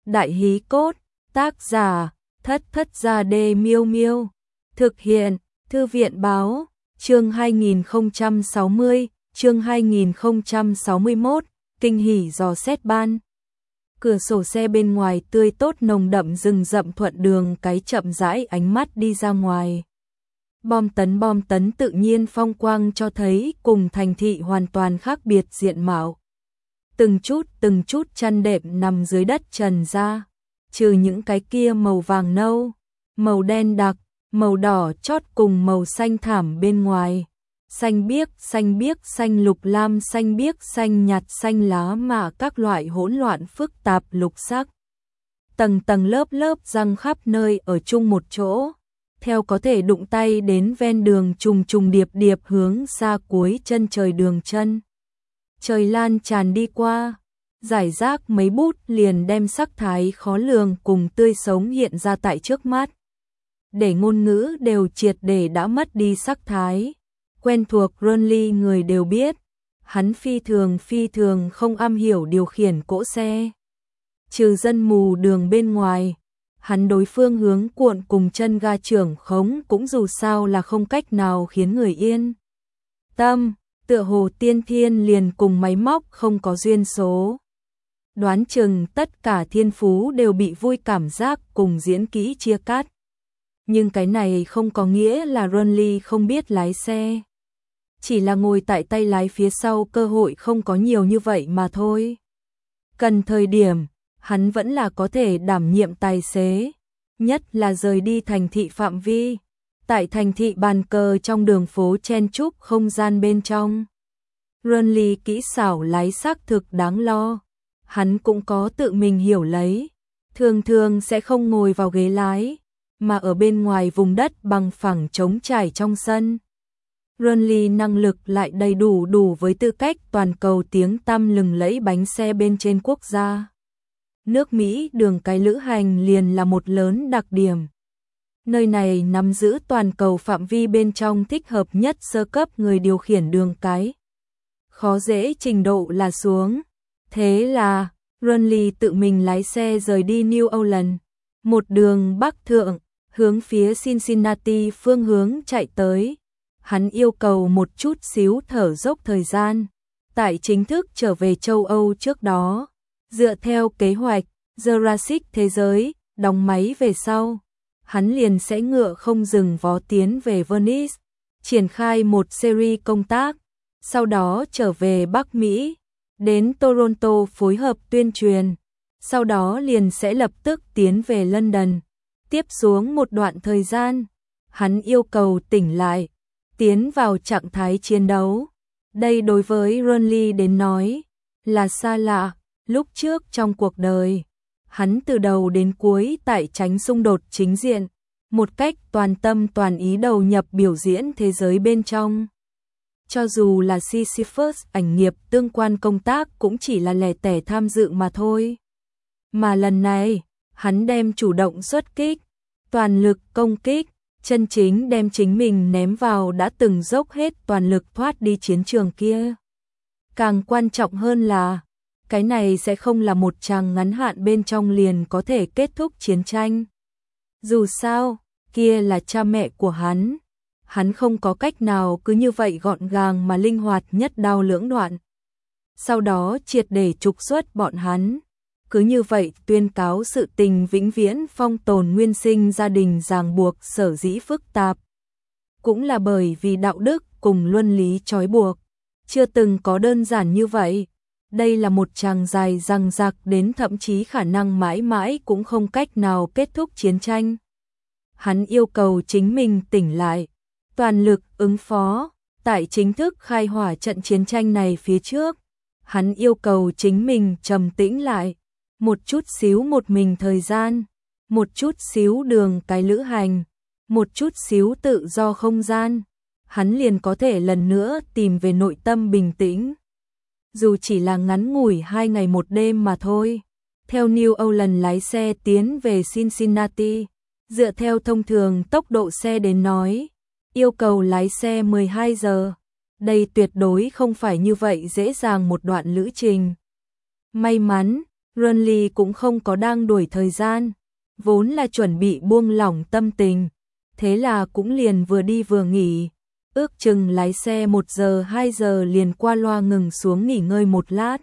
Đại hí cốt, tác giả, Thất Thất Gia Đê Miêu Miêu. Thực hiện, Thư viện báo, chương 2060, chương 2061, kinh hỉ dò xét ban. Cửa sổ xe bên ngoài tươi tốt nồng đậm rừng rậm thuận đường cái chậm rãi ánh mắt đi ra ngoài. Bom tấn tự nhiên phong quang cho thấy cùng thành thị hoàn toàn khác biệt diện mạo. Từng chút chăn đệm nằm dưới đất trần ra, trừ những cái kia màu vàng nâu, màu đen đặc, màu đỏ chót cùng màu xanh thảm bên ngoài. Xanh biếc, xanh lục lam, xanh biếc, xanh nhạt, xanh lá mà các loại hỗn loạn phức tạp lục sắc. Tầng lớp răng khắp nơi ở chung một chỗ, theo có thể đụng tay đến ven đường trùng điệp hướng xa cuối chân trời đường chân. Trời lan tràn đi qua, giải rác mấy bút liền đem sắc thái khó lường cùng tươi sống hiện ra tại trước mắt. Để ngôn ngữ đều triệt để đã mất đi sắc thái. Quen thuộc Ronly người đều biết, hắn phi thường không am hiểu điều khiển cỗ xe. Trừ dân mù đường bên ngoài, hắn đối phương hướng cuộn cùng chân ga trưởng khống cũng dù sao là không cách nào khiến người yên tâm, tựa hồ tiên thiên liền cùng máy móc không có duyên số. Đoán chừng tất cả thiên phú đều bị vui cảm giác cùng diễn kỹ chia cắt. Nhưng cái này không có nghĩa là Ronly không biết lái xe. Chỉ là ngồi tại tay lái phía sau cơ hội không có nhiều như vậy mà thôi. Cần thời điểm, hắn vẫn là có thể đảm nhiệm tài xế. Nhất là rời đi thành thị phạm vi. Tại thành thị bàn cờ trong đường phố chen chúc không gian bên trong. Ronly kỹ xảo lái xác thực đáng lo. Hắn cũng có tự mình hiểu lấy. Thường sẽ không ngồi vào ghế lái, mà ở bên ngoài vùng đất bằng phẳng trống trải trong sân. Ronly năng lực lại đầy đủ với tư cách toàn cầu tiếng tăm lừng lẫy bánh xe bên trên quốc gia. Nước Mỹ đường cái lữ hành liền là một lớn đặc điểm. Nơi này nắm giữ toàn cầu phạm vi bên trong thích hợp nhất sơ cấp người điều khiển đường cái. Khó dễ trình độ là xuống. Thế là, Ronly tự mình lái xe rời đi New Orleans, một đường bắc thượng, hướng phía Cincinnati phương hướng chạy tới. Hắn yêu cầu một chút xíu thở dốc thời gian, tại chính thức trở về châu Âu trước đó. Dựa theo kế hoạch, Jurassic thế giới, đóng máy về sau, hắn liền sẽ ngựa không dừng vó tiến về Venice, triển khai một series công tác, sau đó trở về Bắc Mỹ, đến Toronto phối hợp tuyên truyền, sau đó liền sẽ lập tức tiến về London. Tiếp xuống một đoạn thời gian, hắn yêu cầu tỉnh lại, tiến vào trạng thái chiến đấu. Đây đối với Ronly đến nói là xa lạ. Lúc trước trong cuộc đời, hắn từ đầu đến cuối tại tránh xung đột chính diện, một cách toàn tâm toàn ý đầu nhập biểu diễn thế giới bên trong. Cho dù là Sisyphus ảnh nghiệp tương quan công tác cũng chỉ là lẻ tẻ tham dự mà thôi. Mà lần này, hắn đem chủ động xuất kích, toàn lực công kích, chân chính đem chính mình ném vào đã từng dốc hết toàn lực thoát đi chiến trường kia. Càng quan trọng hơn là, cái này sẽ không là một chàng ngắn hạn bên trong liền có thể kết thúc chiến tranh. Dù sao, kia là cha mẹ của hắn không có cách nào cứ như vậy gọn gàng mà linh hoạt nhất đao lưỡng đoạn. Sau đó triệt để trục xuất bọn hắn. Cứ như vậy tuyên cáo sự tình vĩnh viễn phong tồn nguyên sinh gia đình ràng buộc sở dĩ phức tạp. Cũng là bởi vì đạo đức cùng luân lý trói buộc. Chưa từng có đơn giản như vậy. Đây là một chàng dài dằng dặc đến thậm chí khả năng mãi mãi cũng không cách nào kết thúc chiến tranh. Hắn yêu cầu chính mình tỉnh lại, toàn lực ứng phó, tại chính thức khai hỏa trận chiến tranh này phía trước. Hắn yêu cầu chính mình trầm tĩnh lại, một chút xíu một mình thời gian, một chút xíu đường cái lữ hành, một chút xíu tự do không gian. Hắn liền có thể lần nữa tìm về nội tâm bình tĩnh. Dù chỉ là ngắn ngủi 2 ngày 1 đêm mà thôi. Theo New Orleans lái xe tiến về Cincinnati, dựa theo thông thường tốc độ xe đến nói, yêu cầu lái xe 12 giờ. Đây tuyệt đối không phải như vậy dễ dàng một đoạn lữ trình. May mắn, Renly cũng không có đang đuổi thời gian, vốn là chuẩn bị buông lỏng tâm tình, thế là cũng liền vừa đi vừa nghỉ, ước chừng lái xe 1 giờ 2 giờ liền qua loa ngừng xuống nghỉ ngơi một lát.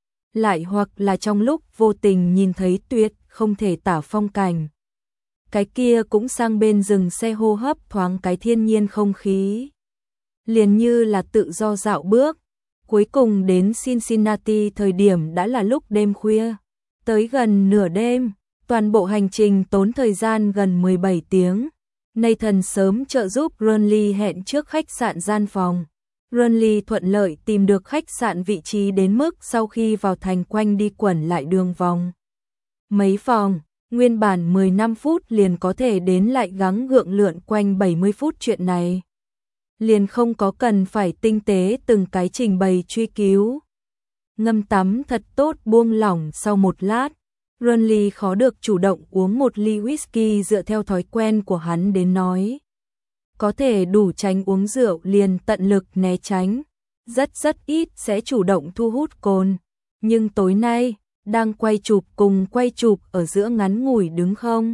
Lại hoặc là trong lúc vô tình nhìn thấy tuyệt không thể tả phong cảnh. Cái kia cũng sang bên dừng xe hô hấp thoáng cái thiên nhiên không khí. Liền như là tự do dạo bước. Cuối cùng đến Cincinnati thời điểm đã là lúc đêm khuya. Tới gần nửa đêm, toàn bộ hành trình tốn thời gian gần 17 tiếng. Nathan sớm trợ giúp Renly hẹn trước khách sạn gian phòng. Renly thuận lợi tìm được khách sạn vị trí đến mức sau khi vào thành quanh đi quẩn lại đường vòng. Mấy phòng, nguyên bản 15 phút liền có thể đến lại gắng gượng lượn quanh 70 phút chuyện này. Liền không có cần phải tinh tế từng cái trình bày truy cứu. Ngâm tắm thật tốt buông lỏng sau một lát. Renly khó được chủ động uống một ly whisky dựa theo thói quen của hắn đến nói. Có thể đủ tránh uống rượu liền tận lực né tránh, rất ít sẽ chủ động thu hút cồn. Nhưng tối nay, đang quay chụp cùng quay chụp ở giữa ngắn ngủi đứng không.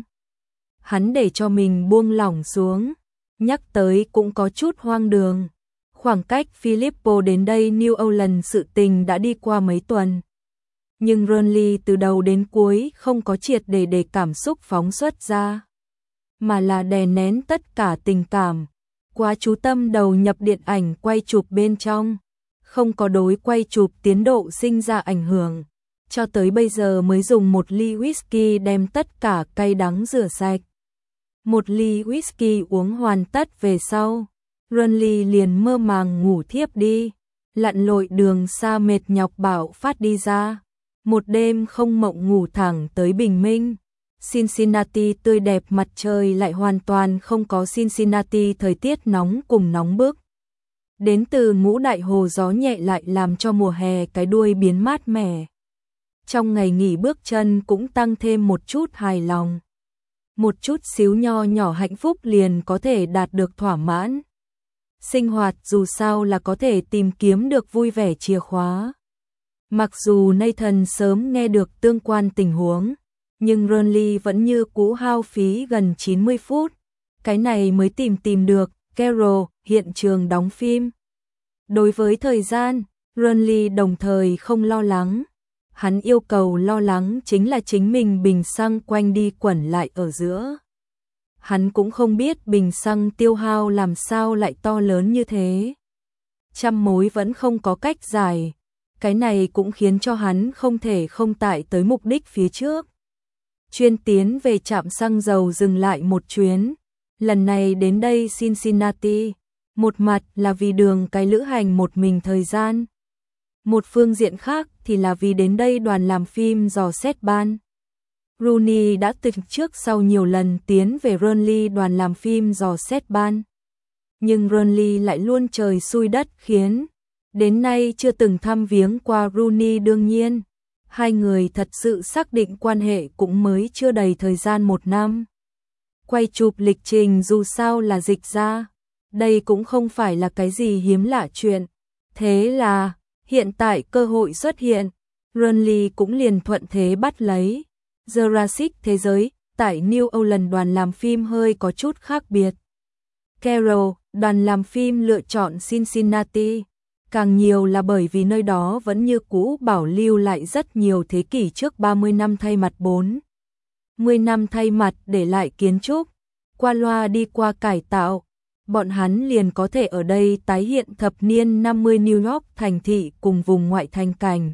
Hắn để cho mình buông lỏng xuống, nhắc tới cũng có chút hoang đường. Khoảng cách Filippo đến đây New Orleans sự tình đã đi qua mấy tuần. Nhưng Renly từ đầu đến cuối không có triệt để cảm xúc phóng xuất ra, mà là đè nén tất cả tình cảm, quá chú tâm đầu nhập điện ảnh quay chụp bên trong, không có đối quay chụp tiến độ sinh ra ảnh hưởng, cho tới bây giờ mới dùng một ly whisky đem tất cả cay đắng rửa sạch. Một ly whisky uống hoàn tất về sau, Renly liền mơ màng ngủ thiếp đi, lặn lội đường xa mệt nhọc bão phát đi ra. Một đêm không mộng ngủ thẳng tới bình minh. Cincinnati tươi đẹp mặt trời lại hoàn toàn không có Cincinnati thời tiết nóng cùng nóng bức. Đến từ ngũ đại hồ gió nhẹ lại làm cho mùa hè cái đuôi biến mát mẻ. Trong ngày nghỉ bước chân cũng tăng thêm một chút hài lòng. Một chút xíu nho nhỏ hạnh phúc liền có thể đạt được thỏa mãn. Sinh hoạt dù sao là có thể tìm kiếm được vui vẻ chìa khóa. Mặc dù Nathan sớm nghe được tương quan tình huống, nhưng Renly vẫn như cũ hao phí gần 90 phút. Cái này mới tìm được Carol, hiện trường đóng phim. Đối với thời gian, Renly đồng thời không lo lắng. Hắn yêu cầu lo lắng chính là chính mình bình xăng quanh đi quẩn lại ở giữa. Hắn cũng không biết bình xăng tiêu hao làm sao lại to lớn như thế. Trăm mối vẫn không có cách giải. Cái này cũng khiến cho hắn không thể không tại tới mục đích phía trước. Chuyên tiến về trạm xăng dầu dừng lại một chuyến. Lần này đến đây Cincinnati. Một mặt là vì đường cái lữ hành một mình thời gian. Một phương diện khác thì là vì đến đây đoàn làm phim dò xét ban. Rooney đã từ trước sau nhiều lần tiến về Renly đoàn làm phim dò xét ban. Nhưng Renly lại luôn trời xui đất khiến. Đến nay chưa từng thăm viếng qua Rooney đương nhiên. Hai người thật sự xác định quan hệ cũng mới chưa đầy thời gian 1 năm. Quay chụp lịch trình dù sao là dịch ra. Đây cũng không phải là cái gì hiếm lạ chuyện. Thế là, hiện tại cơ hội xuất hiện. Renly cũng liền thuận thế bắt lấy. Jurassic Thế giới, tại New Orleans đoàn làm phim hơi có chút khác biệt. Carol, đoàn làm phim lựa chọn Cincinnati. Càng nhiều là bởi vì nơi đó vẫn như cũ bảo lưu lại rất nhiều thế kỷ trước 30 năm thay mặt 10 năm thay mặt để lại kiến trúc. Qua loa đi qua cải tạo, bọn hắn liền có thể ở đây tái hiện thập niên 50 New York thành thị cùng vùng ngoại thành cảnh.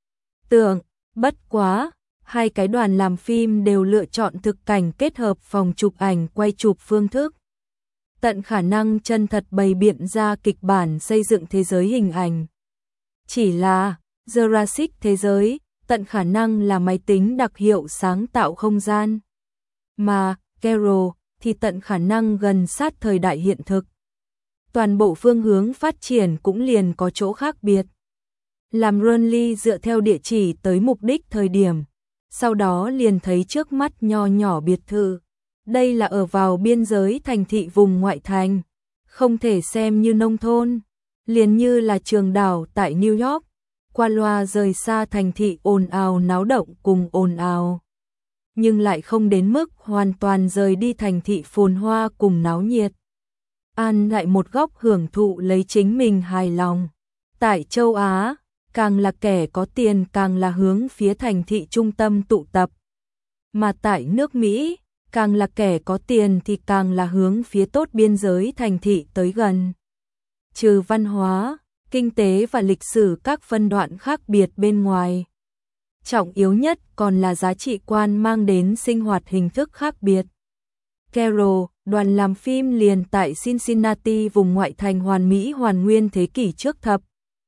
Bất quá, hai cái đoàn làm phim đều lựa chọn thực cảnh kết hợp phòng chụp ảnh quay chụp phương thức. Tận khả năng chân thật bày biện ra kịch bản xây dựng thế giới hình ảnh. Chỉ là, Jurassic Thế giới, tận khả năng là máy tính đặc hiệu sáng tạo không gian. Mà, Carol, thì tận khả năng gần sát thời đại hiện thực. Toàn bộ phương hướng phát triển cũng liền có chỗ khác biệt. Làm Renly dựa theo địa chỉ tới mục đích thời điểm, sau đó liền thấy trước mắt nho nhỏ biệt thự. Đây là ở vào biên giới thành thị vùng ngoại thành, không thể xem như nông thôn, liền như là trường đảo tại New York. qua loa rời xa thành thị ồn ào náo động cùng ồn ào. Nhưng lại không đến mức hoàn toàn rời đi thành thị phồn hoa cùng náo nhiệt. An lại một góc hưởng thụ lấy chính mình hài lòng. Tại châu Á, càng là kẻ có tiền càng là hướng phía thành thị trung tâm tụ tập. Mà tại nước Mỹ, càng là kẻ có tiền thì càng là hướng phía tốt biên giới thành thị tới gần. Trừ văn hóa, kinh tế và lịch sử các phân đoạn khác biệt bên ngoài. Trọng yếu nhất còn là giá trị quan mang đến sinh hoạt hình thức khác biệt. Carol, đoàn làm phim liền tại Cincinnati vùng ngoại thành hoàn mỹ hoàn nguyên thế kỷ trước thập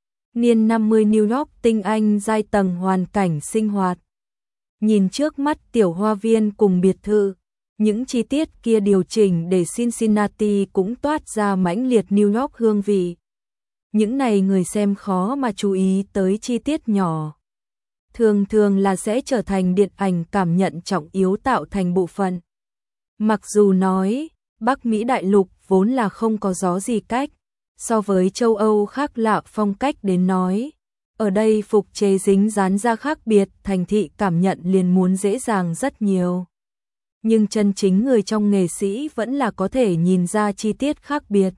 niên 50 New York tinh anh giai tầng hoàn cảnh sinh hoạt. Nhìn trước mắt tiểu hoa viên cùng biệt thự, những chi tiết kia điều chỉnh để Cincinnati cũng toát ra mãnh liệt New York hương vị. Những này người xem khó mà chú ý tới chi tiết nhỏ. Thường thường là sẽ trở thành điện ảnh cảm nhận trọng yếu tạo thành bộ phận. Mặc dù nói, Bắc Mỹ đại lục vốn là không có gió gì cách, so với châu Âu khác lạ phong cách đến nói. Ở đây phục chế dính dán ra khác biệt, thành thị cảm nhận liền muốn dễ dàng rất nhiều. Nhưng chân chính người trong nghệ sĩ vẫn là có thể nhìn ra chi tiết khác biệt.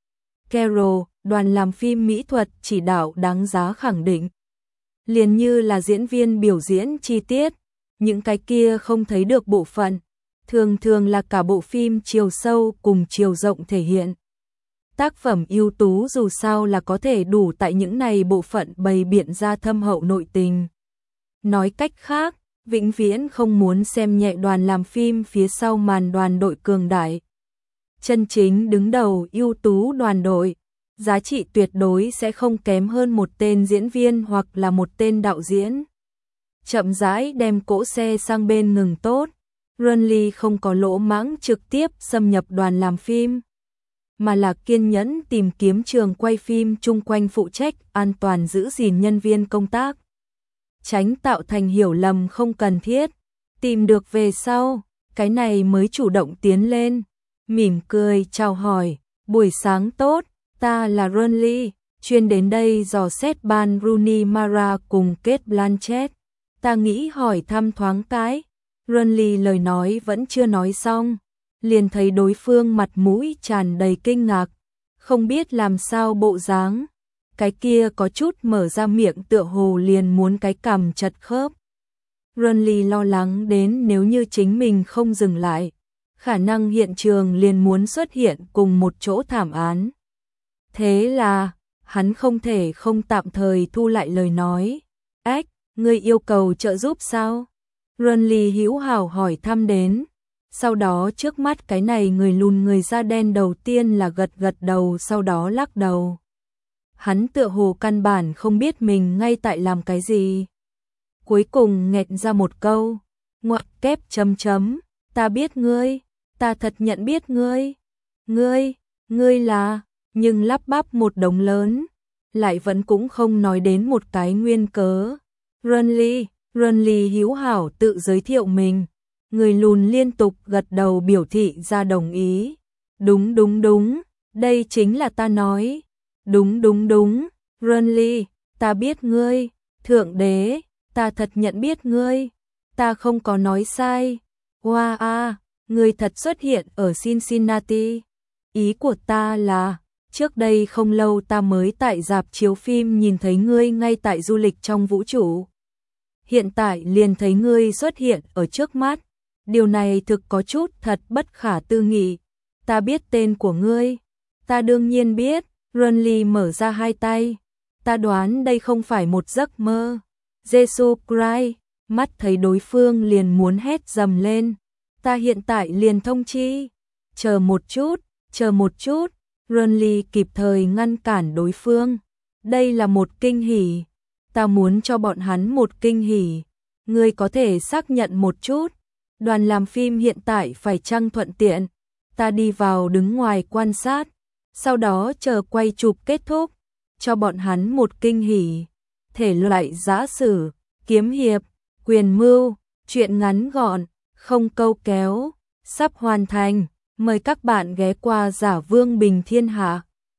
Carol, đoàn làm phim mỹ thuật chỉ đạo đáng giá khẳng định. Liền như là diễn viên biểu diễn chi tiết, những cái kia không thấy được bộ phận, thường thường là cả bộ phim chiều sâu cùng chiều rộng thể hiện. Tác phẩm ưu tú dù sao là có thể đủ tại những này bộ phận bày biện ra thâm hậu nội tình. Nói cách khác, vĩnh viễn không muốn xem nhẹ đoàn làm phim phía sau màn đoàn đội cường đại. Chân chính đứng đầu ưu tú đoàn đội, giá trị tuyệt đối sẽ không kém hơn một tên diễn viên hoặc là một tên đạo diễn. Chậm rãi đem cỗ xe sang bên ngừng tốt, Runley không có lỗ mãng trực tiếp xâm nhập đoàn làm phim, mà là kiên nhẫn tìm kiếm trường quay phim chung quanh phụ trách an toàn giữ gìn nhân viên công tác. Tránh tạo thành hiểu lầm không cần thiết, tìm được về sau, cái này mới chủ động tiến lên, mỉm cười chào hỏi, buổi sáng tốt, ta là Runley, chuyên đến đây dò xét ban Rooney Mara cùng Cate Blanchett, ta nghĩ hỏi thăm thoáng cái. Runley lời nói vẫn chưa nói xong, liền thấy đối phương mặt mũi tràn đầy kinh ngạc, không biết làm sao bộ dáng, cái kia có chút mở ra miệng tựa hồ liền muốn cái cằm chật khớp. Runley lo lắng đến nếu như chính mình không dừng lại, khả năng hiện trường liền muốn xuất hiện cùng một chỗ thảm án. Thế là, hắn không thể không tạm thời thu lại lời nói. Ách, ngươi yêu cầu trợ giúp sao? Runley hữu hảo hỏi thăm đến. Sau đó trước mắt cái này người lùn người da đen đầu tiên là gật gật đầu sau đó lắc đầu. Hắn tựa hồ căn bản không biết mình ngay tại làm cái gì. Cuối cùng nghẹn ra một câu, ngoặc kép chấm chấm, ta biết ngươi, ta thật nhận biết ngươi. Ngươi là, nhưng lắp bắp một đống lớn, lại vẫn cũng không nói đến một cái nguyên cớ. Runley hữu hảo tự giới thiệu mình. Người lùn liên tục gật đầu biểu thị ra đồng ý. Đúng, đây chính là ta nói. Đúng, Runley, ta biết ngươi, thượng đế, ta thật nhận biết ngươi, ta không có nói sai. Wow, ngươi thật xuất hiện ở Cincinnati. Ý của ta là, trước đây không lâu ta mới tại rạp chiếu phim nhìn thấy ngươi ngay tại du lịch trong vũ trụ. Hiện tại liền thấy ngươi xuất hiện ở trước mắt. Điều này thực có chút thật bất khả tư nghị. Ta biết tên của ngươi. Ta đương nhiên biết. Runley mở ra hai tay. Ta đoán đây không phải một giấc mơ. Jesus Christ, mắt thấy đối phương liền muốn hét dầm lên. Ta hiện tại liền thông chi. Chờ một chút. Runley kịp thời ngăn cản đối phương. Đây là một kinh hỉ. Ta muốn cho bọn hắn một kinh hỉ. Ngươi có thể xác nhận một chút. Đoàn làm phim hiện tại phải chăng thuận tiện. Ta đi vào đứng ngoài quan sát. Sau đó chờ quay chụp kết thúc. Cho bọn hắn một kinh hỉ. Thể loại giã sử, kiếm hiệp, quyền mưu, truyện ngắn gọn, không câu kéo. Sắp hoàn thành. Mời các bạn ghé qua Giả Vương Bình Thiên Hạ.